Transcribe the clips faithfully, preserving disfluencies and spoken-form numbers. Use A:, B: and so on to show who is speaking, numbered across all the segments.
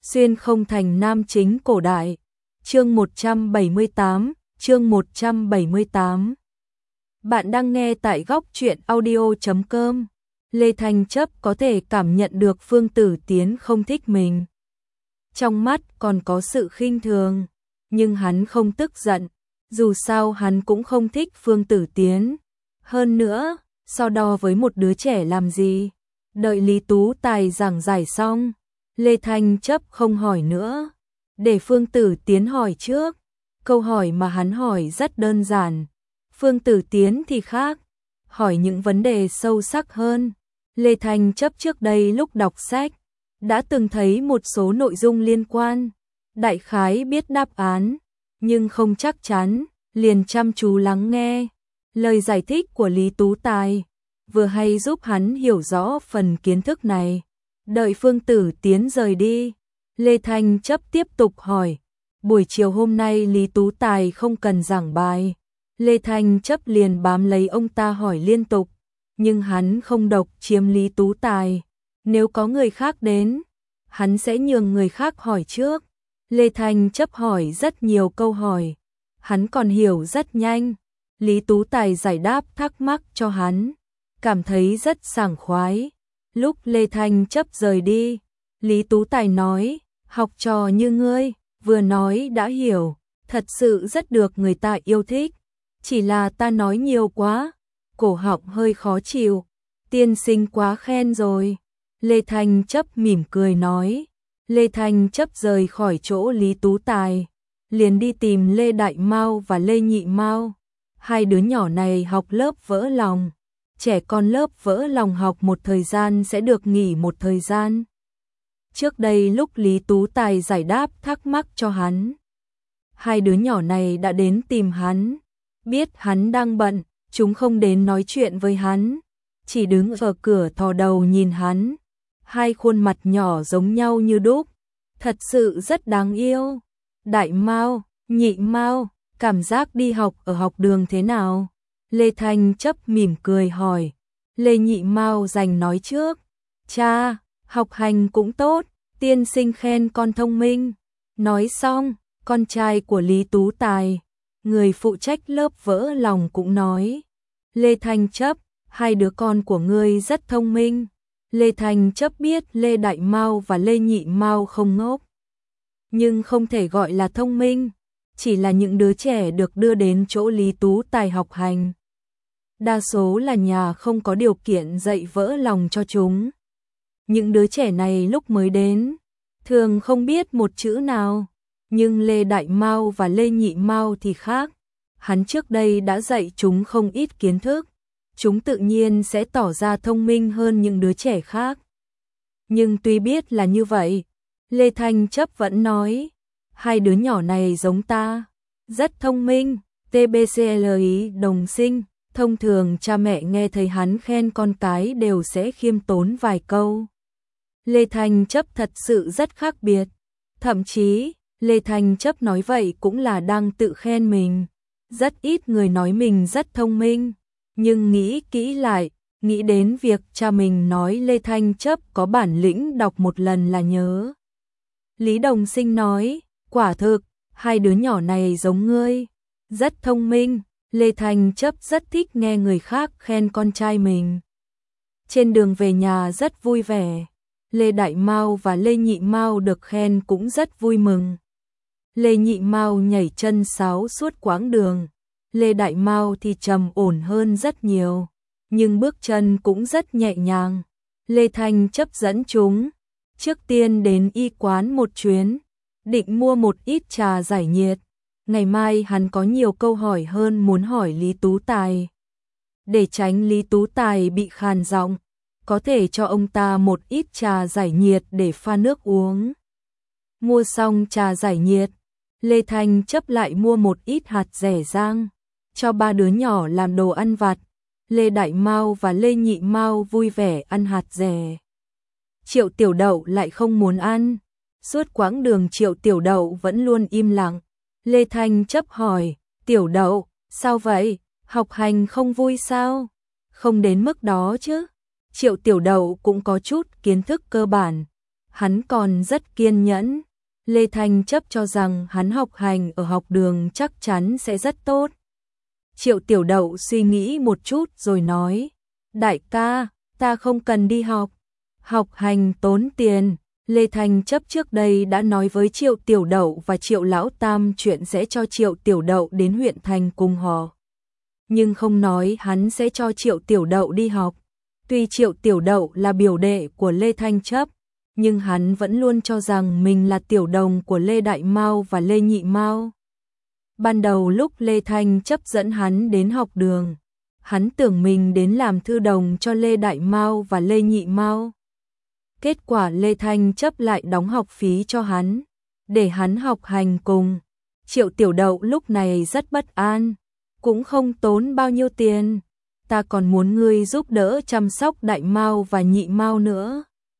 A: Xuyên không thành nam chính cổ đại. Chương một trăm bảy mươi tám, chương một trăm bảy mươi tám. Bạn đang nghe tại góc truyện audio chấm com. Lê Thanh Chấp có thể cảm nhận được Phương Tử Tiến không thích mình. Trong mắt còn có sự khinh thường, nhưng hắn không tức giận, dù sao hắn cũng không thích Phương Tử Tiến. Hơn nữa, so đo với một đứa trẻ làm gì? Đợi Lý Tú Tài giảng giải xong, Lê Thanh Chấp không hỏi nữa, để Phương Tử Tiến hỏi trước. Câu hỏi mà hắn hỏi rất đơn giản, Phương Tử Tiến thì khác, hỏi những vấn đề sâu sắc hơn. Lê Thanh Chấp trước đây lúc đọc sách, đã từng thấy một số nội dung liên quan, đại khái biết đáp án, nhưng không chắc chắn, liền chăm chú lắng nghe. Lời giải thích của Lý Tú Tài vừa hay giúp hắn hiểu rõ phần kiến thức này. Đợi Phương Tử Tiến rời đi, Lê Thanh Chấp tiếp tục hỏi. Buổi chiều hôm nay Lý Tú Tài không cần giảng bài, Lê Thanh Chấp liền bám lấy ông ta hỏi liên tục, nhưng hắn không độc chiếm Lý Tú Tài. Nếu có người khác đến, hắn sẽ nhường người khác hỏi trước. Lê Thanh Chấp hỏi rất nhiều câu hỏi, hắn còn hiểu rất nhanh. Lý Tú Tài giải đáp thắc mắc cho hắn, cảm thấy rất sảng khoái. Lúc Lê Thanh Chấp rời đi, Lý Tú Tài nói, học trò như ngươi, vừa nói đã hiểu, thật sự rất được người ta yêu thích. Chỉ là ta nói nhiều quá, cổ họng hơi khó chịu, tiên sinh quá khen rồi. Lê Thanh Chấp mỉm cười nói. Lê Thanh Chấp rời khỏi chỗ Lý Tú Tài, liền đi tìm Lê Đại Mao và Lê Nhị Mao. Hai đứa nhỏ này học lớp vỡ lòng, trẻ con lớp vỡ lòng học một thời gian sẽ được nghỉ một thời gian. Trước đây lúc Lý Tú Tài giải đáp thắc mắc cho hắn, hai đứa nhỏ này đã đến tìm hắn, biết hắn đang bận, chúng không đến nói chuyện với hắn, chỉ đứng ở cửa thò đầu nhìn hắn. Hai khuôn mặt nhỏ giống nhau như đúc, thật sự rất đáng yêu. Đại Mao, Nhị Mao, cảm giác đi học ở học đường thế nào? Lê Thanh Chấp mỉm cười hỏi. Lê Nhị Mao giành nói trước. Cha, học hành cũng tốt, tiên sinh khen con thông minh. Nói xong, con trai của Lý Tú Tài, người phụ trách lớp vỡ lòng cũng nói. Lê Thanh Chấp, hai đứa con của ngươi rất thông minh. Lê Thanh Chấp biết Lê Đại Mao và Lê Nhị Mao không ngốc, nhưng không thể gọi là thông minh, chỉ là những đứa trẻ được đưa đến chỗ Lý Tú Tài học hành. Đa số là nhà không có điều kiện dạy vỡ lòng cho chúng. Những đứa trẻ này lúc mới đến, thường không biết một chữ nào, nhưng Lê Đại Mao và Lê Nhị Mao thì khác. Hắn trước đây đã dạy chúng không ít kiến thức, chúng tự nhiên sẽ tỏ ra thông minh hơn những đứa trẻ khác. Nhưng tuy biết là như vậy, Lê Thanh Chấp vẫn nói, hai đứa nhỏ này giống ta, rất thông minh, tê bê xê lờ ý đồng sinh. Thông thường cha mẹ nghe thấy hắn khen con cái đều sẽ khiêm tốn vài câu. Lê Thanh Chấp thật sự rất khác biệt. Thậm chí, Lê Thanh Chấp nói vậy cũng là đang tự khen mình. Rất ít người nói mình rất thông minh. Nhưng nghĩ kỹ lại, nghĩ đến việc cha mình nói Lê Thanh Chấp có bản lĩnh đọc một lần là nhớ. Lý Đồng Sinh nói, quả thực, hai đứa nhỏ này giống ngươi, rất thông minh. Lê Thanh Chấp rất thích nghe người khác khen con trai mình. Trên đường về nhà rất vui vẻ, Lê Đại Mao và Lê Nhị Mao được khen cũng rất vui mừng. Lê Nhị Mao nhảy chân sáo suốt quãng đường, Lê Đại Mao thì trầm ổn hơn rất nhiều, nhưng bước chân cũng rất nhẹ nhàng. Lê Thanh Chấp dẫn chúng trước tiên đến y quán một chuyến, định mua một ít trà giải nhiệt. Ngày mai hắn có nhiều câu hỏi hơn muốn hỏi Lý Tú Tài. Để tránh Lý Tú Tài bị khàn giọng, có thể cho ông ta một ít trà giải nhiệt để pha nước uống. Mua xong trà giải nhiệt, Lê Thanh Chấp lại mua một ít hạt dẻ rang, cho ba đứa nhỏ làm đồ ăn vặt. Lê Đại Mao và Lê Nhị Mao vui vẻ ăn hạt dẻ. Triệu Tiểu Đậu lại không muốn ăn. Suốt quãng đường Triệu Tiểu Đậu vẫn luôn im lặng. Lê Thanh Chấp hỏi, Tiểu Đậu, sao vậy? Học hành không vui sao? Không đến mức đó chứ. Triệu Tiểu Đậu cũng có chút kiến thức cơ bản. hắn còn rất kiên nhẫn. Lê Thanh chấp cho rằng hắn học hành ở học đường chắc chắn sẽ rất tốt. Triệu Tiểu Đậu suy nghĩ một chút rồi nói, đại ca, ta không cần đi học, học hành tốn tiền. Lê Thanh chấp trước đây đã nói với Triệu Tiểu Đậu và Triệu Lão Tam chuyện sẽ cho Triệu Tiểu Đậu đến huyện thành cùng họ. Nhưng không nói hắn sẽ cho Triệu Tiểu Đậu đi học. Tuy Triệu Tiểu Đậu là biểu đệ của Lê Thanh chấp, nhưng hắn vẫn luôn cho rằng mình là tiểu đồng của Lê Đại Mao và Lê Nhị Mao. Ban đầu lúc Lê Thanh chấp dẫn hắn đến học đường, hắn tưởng mình đến làm thư đồng cho Lê Đại Mao và Lê Nhị Mao. Kết quả Lê Thanh chấp lại đóng học phí cho hắn, để hắn học hành cùng. Triệu Tiểu Đậu lúc này rất bất an, cũng không tốn bao nhiêu tiền, ta còn muốn ngươi giúp đỡ chăm sóc Đại Mao và Nhị Mao nữa.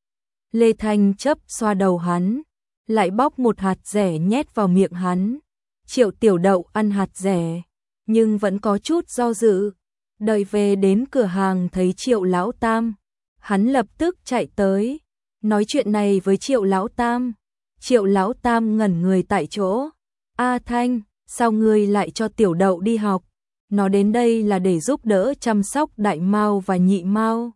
A: Lê Thanh chấp xoa đầu hắn, lại bóc một hạt dẻ nhét vào miệng hắn. Triệu Tiểu Đậu ăn hạt dẻ, nhưng vẫn có chút do dự. Đợi về đến cửa hàng thấy Triệu Lão Tam, hắn lập tức chạy tới, nói chuyện này với Triệu Lão Tam. Triệu Lão Tam ngẩn người tại chỗ. A Thanh, sao ngươi lại cho Tiểu Đậu đi học? Nó đến đây là để giúp đỡ chăm sóc Đại Mao và Nhị Mao.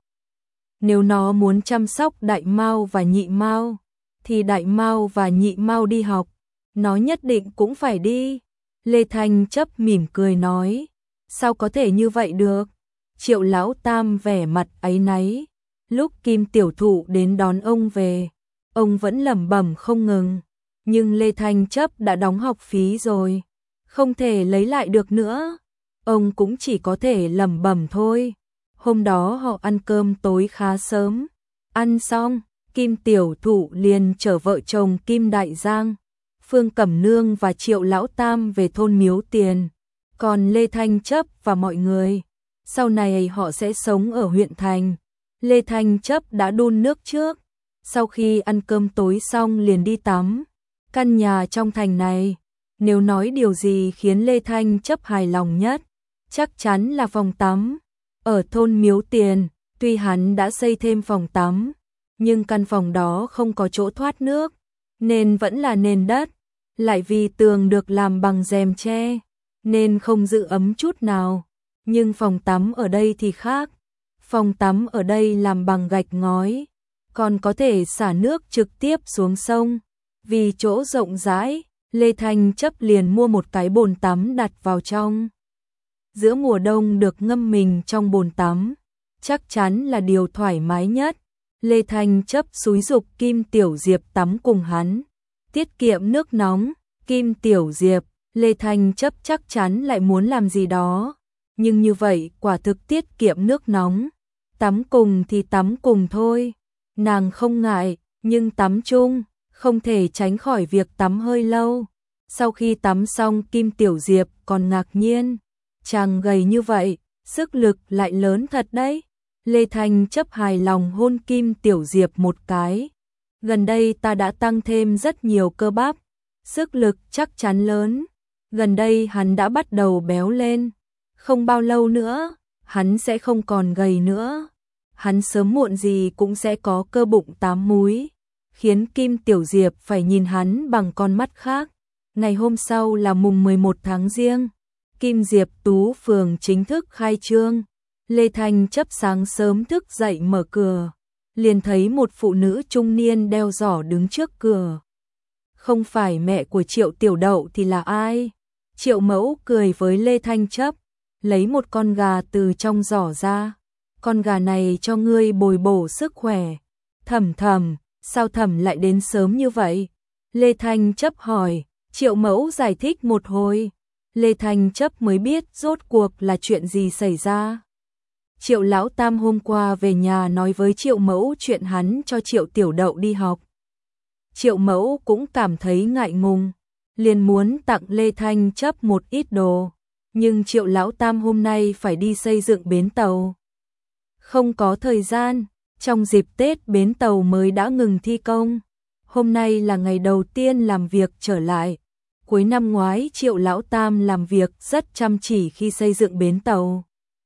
A: Nếu nó muốn chăm sóc Đại Mao và Nhị Mao, thì Đại Mao và Nhị Mao đi học, nó nhất định cũng phải đi. Lê Thanh chấp mỉm cười nói, sao có thể như vậy được? Triệu Lão Tam vẻ mặt áy náy. Lúc Kim Tiểu Thụ đến đón ông về, ông vẫn lẩm bẩm không ngừng, nhưng Lê Thanh chấp đã đóng học phí rồi, không thể lấy lại được nữa. Ông cũng chỉ có thể lẩm bẩm thôi. Hôm đó họ ăn cơm tối khá sớm. Ăn xong, Kim Tiểu Thụ liền chở vợ chồng Kim Đại Giang, Phương Cẩm Nương và Triệu Lão Tam về thôn Miếu Tiền. Còn Lê Thanh chấp và mọi người, sau này họ sẽ sống ở huyện thành. Lê Thanh chấp đã đun nước trước, sau khi ăn cơm tối xong liền đi tắm. Căn nhà trong thành này, nếu nói điều gì khiến Lê Thanh chấp hài lòng nhất, chắc chắn là phòng tắm. Ở thôn Miếu Tiền, tuy hắn đã xây thêm phòng tắm, nhưng căn phòng đó không có chỗ thoát nước, nên vẫn là nền đất, lại vì tường được làm bằng rèm tre, nên không giữ ấm chút nào. Nhưng phòng tắm ở đây thì khác. Phòng tắm ở đây làm bằng gạch ngói, còn có thể xả nước trực tiếp xuống sông. Vì chỗ rộng rãi, Lê Thanh chấp liền mua một cái bồn tắm đặt vào trong. Giữa mùa đông được ngâm mình trong bồn tắm, chắc chắn là điều thoải mái nhất. Lê Thanh chấp xúi giục Kim Tiểu Diệp tắm cùng hắn, tiết kiệm nước nóng. Kim Tiểu Diệp, Lê Thanh chấp chắc chắn lại muốn làm gì đó, nhưng như vậy quả thực tiết kiệm nước nóng. Tắm cùng thì tắm cùng thôi, nàng không ngại, nhưng tắm chung, không thể tránh khỏi việc tắm hơi lâu. Sau khi tắm xong Kim Tiểu Diệp còn ngạc nhiên, chàng gầy như vậy, sức lực lại lớn thật đấy. Lê Thanh chấp hài lòng hôn Kim Tiểu Diệp một cái. Gần đây ta đã tăng thêm rất nhiều cơ bắp, sức lực chắc chắn lớn. Gần đây hắn đã bắt đầu béo lên, không bao lâu nữa, hắn sẽ không còn gầy nữa. Hắn sớm muộn gì cũng sẽ có cơ bụng tám múi, khiến Kim Tiểu Diệp phải nhìn hắn bằng con mắt khác. Ngày hôm sau là mùng mười một tháng Giêng, Kim Diệp Tú phường chính thức khai trương. Lê Thanh chấp sáng sớm thức dậy mở cửa, liền thấy một phụ nữ trung niên đeo giỏ đứng trước cửa. Không phải mẹ của Triệu Tiểu Đậu thì là ai? Triệu Mẫu cười với Lê Thanh chấp, lấy một con gà từ trong giỏ ra. Con gà này cho ngươi bồi bổ sức khỏe. Thẩm Thẩm, sao Thẩm lại đến sớm như vậy? Lê Thanh chấp hỏi. Triệu Mẫu giải thích một hồi, Lê Thanh chấp mới biết rốt cuộc là chuyện gì xảy ra. Triệu Lão Tam hôm qua về nhà nói với Triệu Mẫu chuyện hắn cho Triệu Tiểu Đậu đi học. Triệu Mẫu cũng cảm thấy ngại ngùng, liền muốn tặng Lê Thanh chấp một ít đồ, nhưng Triệu Lão Tam hôm nay phải đi xây dựng bến tàu, không có thời gian. Trong dịp Tết bến tàu mới đã ngừng thi công, hôm nay là ngày đầu tiên làm việc trở lại. Cuối năm ngoái Triệu Lão Tam làm việc rất chăm chỉ khi xây dựng bến tàu.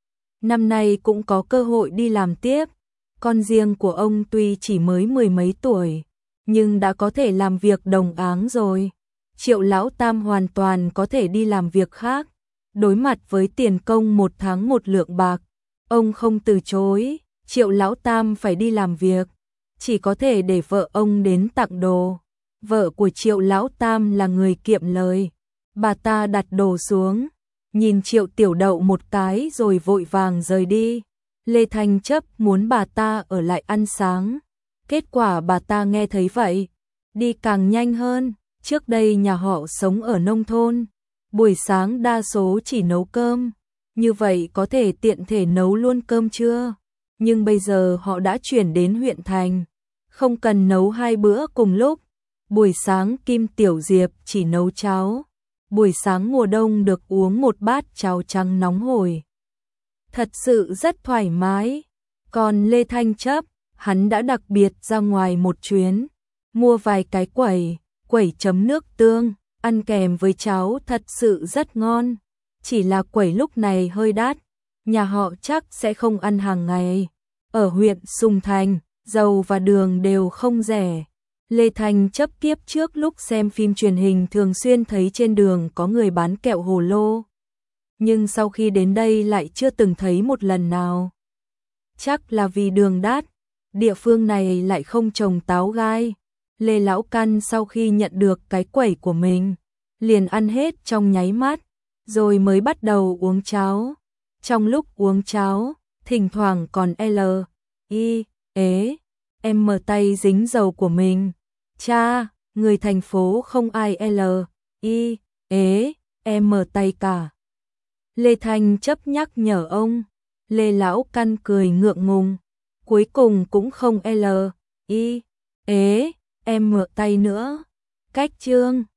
A: Năm nay cũng có cơ hội đi làm tiếp. Con riêng của ông tuy chỉ mới mười mấy tuổi, nhưng đã có thể làm việc đồng áng rồi. Triệu Lão Tam hoàn toàn có thể đi làm việc khác. Đối mặt với tiền công một tháng một lượng bạc, ông không từ chối. Triệu Lão Tam phải đi làm việc, chỉ có thể để vợ ông đến tặng đồ. Vợ của Triệu Lão Tam là người kiệm lời. Bà ta đặt đồ xuống, nhìn Triệu Tiểu Đậu một cái rồi vội vàng rời đi. Lê Thanh Chấp muốn bà ta ở lại ăn sáng. Kết quả bà ta nghe thấy vậy, đi càng nhanh hơn. Trước đây nhà họ sống ở nông thôn, buổi sáng đa số chỉ nấu cơm, như vậy có thể tiện thể nấu luôn cơm trưa. Nhưng bây giờ họ đã chuyển đến huyện thành, không cần nấu hai bữa cùng lúc. Buổi sáng Kim Tiểu Diệp chỉ nấu cháo, buổi sáng mùa đông được uống một bát cháo trắng nóng hổi. Thật sự rất thoải mái. Còn Lê Thanh Chấp, hắn đã đặc biệt ra ngoài một chuyến, mua vài cái quẩy, quẩy chấm nước tương, ăn kèm với cháo thật sự rất ngon. Chỉ là quẩy lúc này hơi đắt, nhà họ chắc sẽ không ăn hàng ngày. Ở huyện Sùng Thành, dầu và đường đều không rẻ. Lê Thanh Chấp kiếp trước lúc xem phim truyền hình thường xuyên thấy trên đường có người bán kẹo hồ lô, nhưng sau khi đến đây lại chưa từng thấy một lần nào. Chắc là vì đường đắt, địa phương này lại không trồng táo gai. Lê Lão Căn sau khi nhận được cái quẩy của mình, liền ăn hết trong nháy mắt, rồi mới bắt đầu uống cháo. Trong lúc uống cháo, thỉnh thoảng còn L, I, ế, em mở tay dính dầu của mình. Cha, người thành phố không ai L, I, ế, em mở tay cả. Lê Thanh Chấp nhắc nhở ông. Lê Lão Căn cười ngượng ngùng, cuối cùng cũng không L, I, ế, em mở tay nữa. Cách chương